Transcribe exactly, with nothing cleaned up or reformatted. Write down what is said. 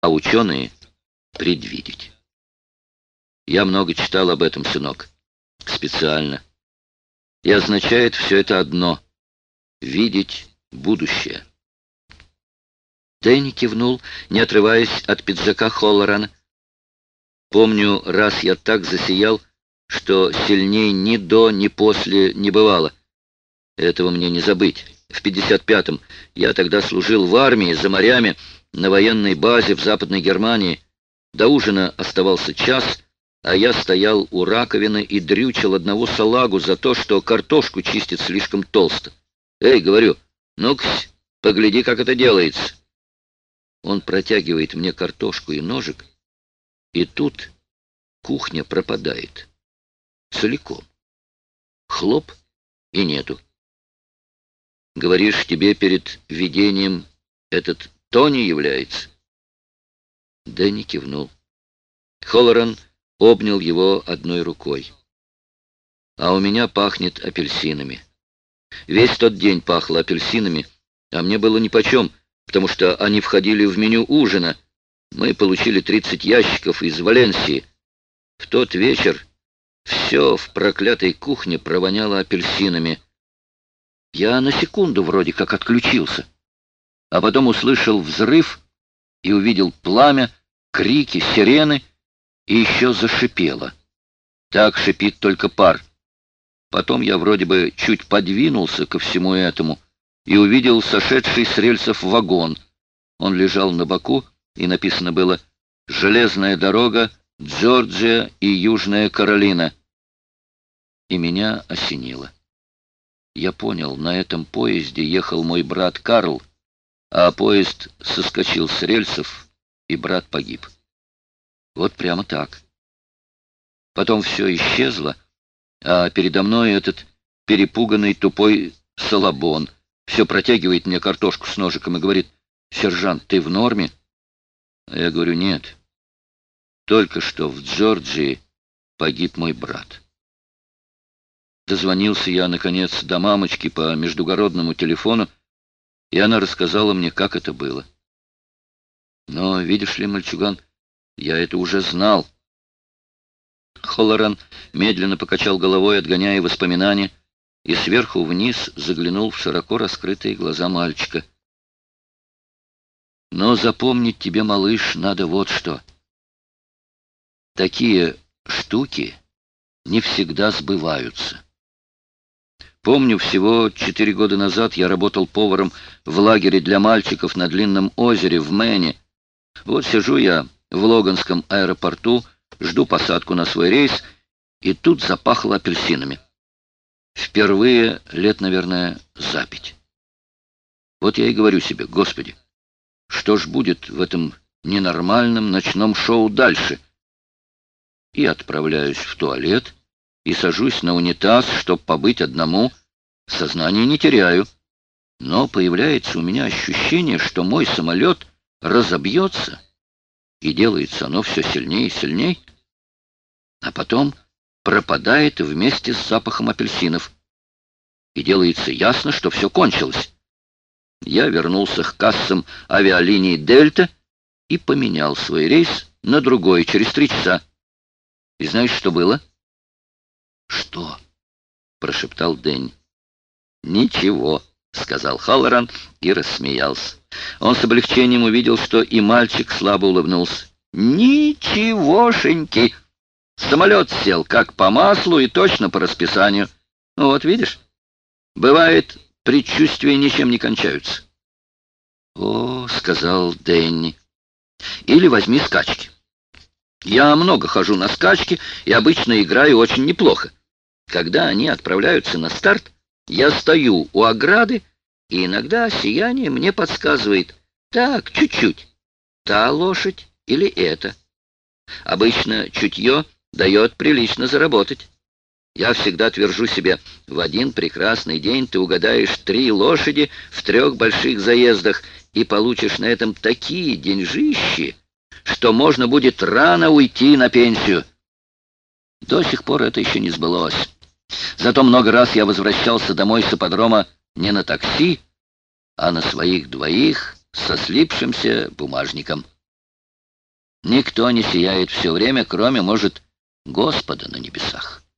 а ученые — предвидеть. Я много читал об этом, сынок, специально. И означает все это одно — видеть будущее. Дэнни кивнул, не отрываясь от пиджака Холлорана. Помню, раз я так засиял, что сильней ни до, ни после не бывало. Этого мне не забыть. В пятьдесят пятом я тогда служил в армии за морями на военной базе в Западной Германии. До ужина оставался час, а я стоял у раковины и дрючил одного салагу за то, что картошку чистит слишком толсто. «Эй, — говорю, — ну-ка, погляди, как это делается». Он протягивает мне картошку и ножик, и тут кухня пропадает. Целиком. Хлоп, и нету. Говоришь, тебе перед видением этот Тони является? Дэнни кивнул. Холлоран обнял его одной рукой. А у меня пахнет апельсинами. Весь тот день пахло апельсинами, а мне было нипочем, потому что они входили в меню ужина. Мы получили тридцать ящиков из Валенсии. В тот вечер все в проклятой кухне провоняло апельсинами. Я на секунду вроде как отключился, а потом услышал взрыв и увидел пламя, крики, сирены, и еще зашипело. Так шипит только пар. Потом я вроде бы чуть подвинулся ко всему этому и увидел сошедший с рельсов вагон. Он лежал на боку, и написано было «Железная дорога, Джорджия и Южная Каролина». И меня осенило. Я понял, на этом поезде ехал мой брат Карл, а поезд соскочил с рельсов, и брат погиб. Вот прямо так. Потом все исчезло, а передо мной этот перепуганный тупой Салабон все протягивает мне картошку с ножиком и говорит: «Сержант, ты в норме?» А я говорю: «Нет. Только что в Джорджии погиб мой брат». Дозвонился я, наконец, до мамочки по междугородному телефону, и она рассказала мне, как это было. Но, видишь ли, мальчуган, я это уже знал. Холлоран медленно покачал головой, отгоняя воспоминания, и сверху вниз заглянул в широко раскрытые глаза мальчика. Но запомнить тебе, малыш, надо вот что. Такие штуки не всегда сбываются. Помню, всего четыре года назад я работал поваром в лагере для мальчиков на Длинном озере в Мэне. Вот сижу я в Логанском аэропорту, жду посадку на свой рейс, и тут запахло апельсинами. Впервые лет, наверное, за пять. Вот я и говорю себе: Господи, что ж будет в этом ненормальном ночном шоу дальше? И отправляюсь в туалет, и сажусь на унитаз, чтоб побыть одному. Сознание не теряю. Но появляется у меня ощущение, что мой самолет разобьется, и делается оно все сильнее и сильнее, а потом пропадает вместе с запахом апельсинов. И делается ясно, что все кончилось. Я вернулся к кассам авиалинии «Дельта» и поменял свой рейс на другой через три часа. И знаешь, что было? «Что?» — прошептал Дэнни. «Ничего», — сказал Холлоран и рассмеялся. Он с облегчением увидел, что и мальчик слабо улыбнулся. «Ничегошеньки! Самолет сел как по маслу и точно по расписанию. Ну вот, видишь, бывает, предчувствия ничем не кончаются». «О», — сказал Дэнни. «Или возьми скачки. Я много хожу на скачки и обычно играю очень неплохо. Когда они отправляются на старт, я стою у ограды, и иногда сияние мне подсказывает: так, чуть-чуть, та лошадь или эта. Обычно чутье дает прилично заработать. Я всегда твержу себе: в один прекрасный день ты угадаешь три лошади в трех больших заездах и получишь на этом такие деньжищи, что можно будет рано уйти на пенсию. До сих пор это еще не сбылось. Зато много раз я возвращался домой с ипподрома не на такси, а на своих двоих со слипшимся бумажником. Никто не сияет все время, кроме, может, Господа на небесах.